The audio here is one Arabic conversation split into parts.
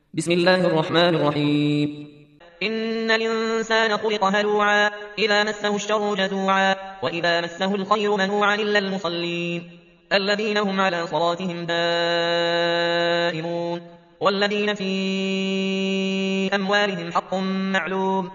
بسم الله الرحمن الرحيم. إن الإنسان خلق هلوعا إذا مسه الشر جزوعا وإذا مسه الخير منوعا إلا المصلين الذين هم على صلاتهم دائمون والذين في أموالهم حق معلوم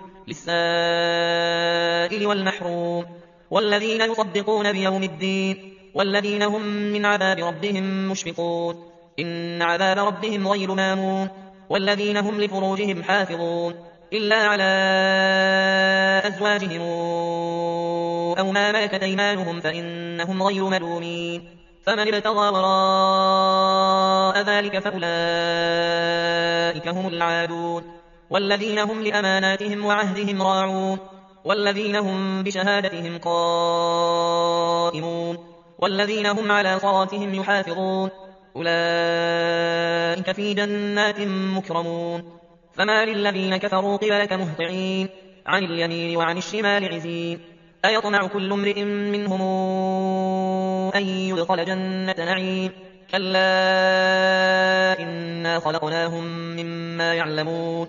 للسائل والمحروم والذين يصدقون بيوم الدين والذين هم من عذاب ربهم مشفقون إن عذاب ربهم غير مامون والذين هم لفروجهم حافظون إلا على أزواجهم أو ما ملكت أيمانهم فإنهم غير ملومين فمن ابتغى وراء ذلك فأولئك هم العادون والذين هم لأماناتهم وعهدهم راعون والذين هم بشهادتهم قائمون والذين هم على صلاتهم يحافظون أولئك في جنات مكرمون فما للذين كفروا قبلك مهطعين عن اليمين وعن الشمال عزين أيطمع كل امرئ منهم أن يدخل جنة نعيم كلا إنا خلقناهم مما يعلمون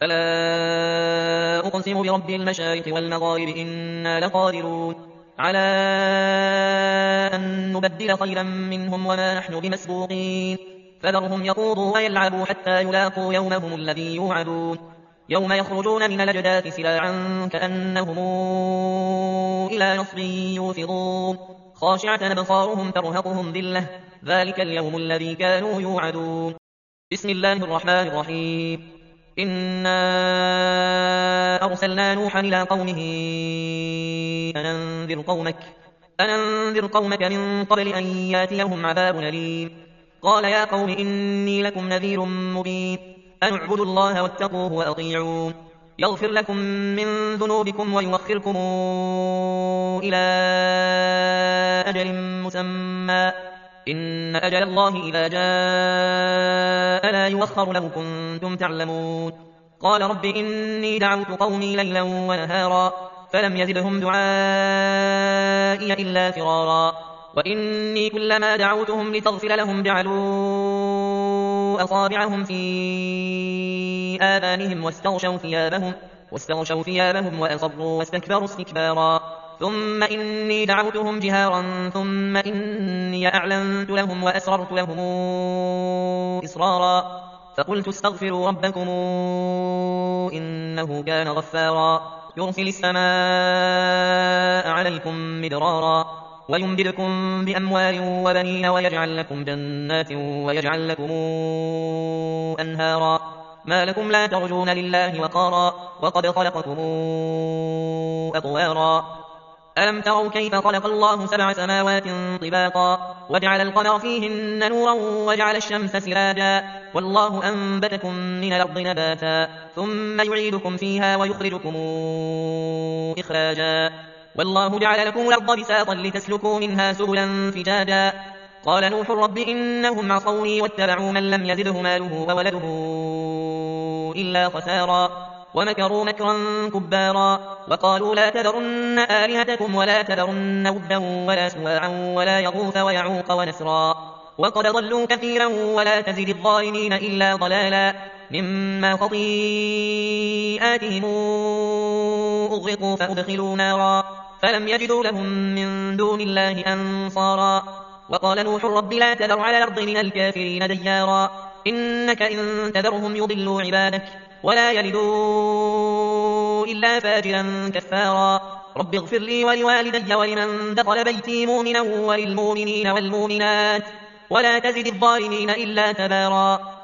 فلا أقسم برب المشارق والمغارب إنا لقادرون على أن نبدل خيرا منهم وما نحن بمسبوقين فذرهم يخوضوا ويلعبوا حتى يلاقوا يومهم الذي يوعدون يوم يخرجون من الأجداث سراعا كأنهم إلى نصب يوفضون خاشعة أبصارهم ترهقهم ذلة ذلك اليوم الذي كانوا يوعدون بسم الله الرحمن الرحيم إنا أرسلنا نوحا إلى قومه أن أنذر قومك من قبل أن ياتيهم عذاب أليم قال يا قوم إني لكم نذير مبين أن اعبدوا الله واتقوه وأطيعون يغفر لكم من ذنوبكم ويؤخركم إلى أجل مسمى إن أجل الله إذا جاء لا يؤخر لو كنتم تعلمون قال رب إني دعوت قومي ليلا ونهارا فلم يزدهم دعائي إلا فرارا وإني كلما دعوتهم لتغفر لهم جعلوا أصابعهم في آذانهم واستغشوا ثيابهم وأصروا واستكبروا استكبارا ثم إني دعوتهم جهارا ثم إني أعلنت لهم وأسررت لهم إسرارا فقلت استغفروا ربكم إنه كان غفارا يرسل السماء عليكم مدرارا ويمددكم بأموال وبنين ويجعل لكم جنات ويجعل لكم أنهارا ما لكم لا ترجون لله وقارا وقد خلقكم أطوارا ألم تروا كيف خلق الله 7 سماوات طباقا وجعل القمر فيهن نورا وجعل الشمس سراجا والله أنبتكم من الأرض نباتا ثم يعيدكم فيها ويخرجكم إخراجا والله جعل لكم الأرض بساطا لتسلكوا منها سبلا فجاجا قال نوح رب إنهم عصوني واتبعوا من لم يزده ماله وولده إلا خسارا ومكروا مكرا كبارا وقالوا لا تذرن آلهتكم ولا تذرن ودا ولا سواعا ولا يغوث ويعوق ونسرا وقد ضلوا كثيرا ولا تزد الظالمين إلا ضلالا مما خطيئاتهم أغرقوا فأدخلوا نارا فلم يجدوا لهم من دون الله أنصارا وقال نوح رب لا تذر على الأرض من الكافرين ديارا إنك إن تذرهم يضلوا عبادك ولا يلدوا إلا فاجرا كفارا رب اغفر لي ولوالدي ولمن دخل بيتي مؤمنا وللمؤمنين والمؤمنات ولا تزد الظالمين إلا تبارا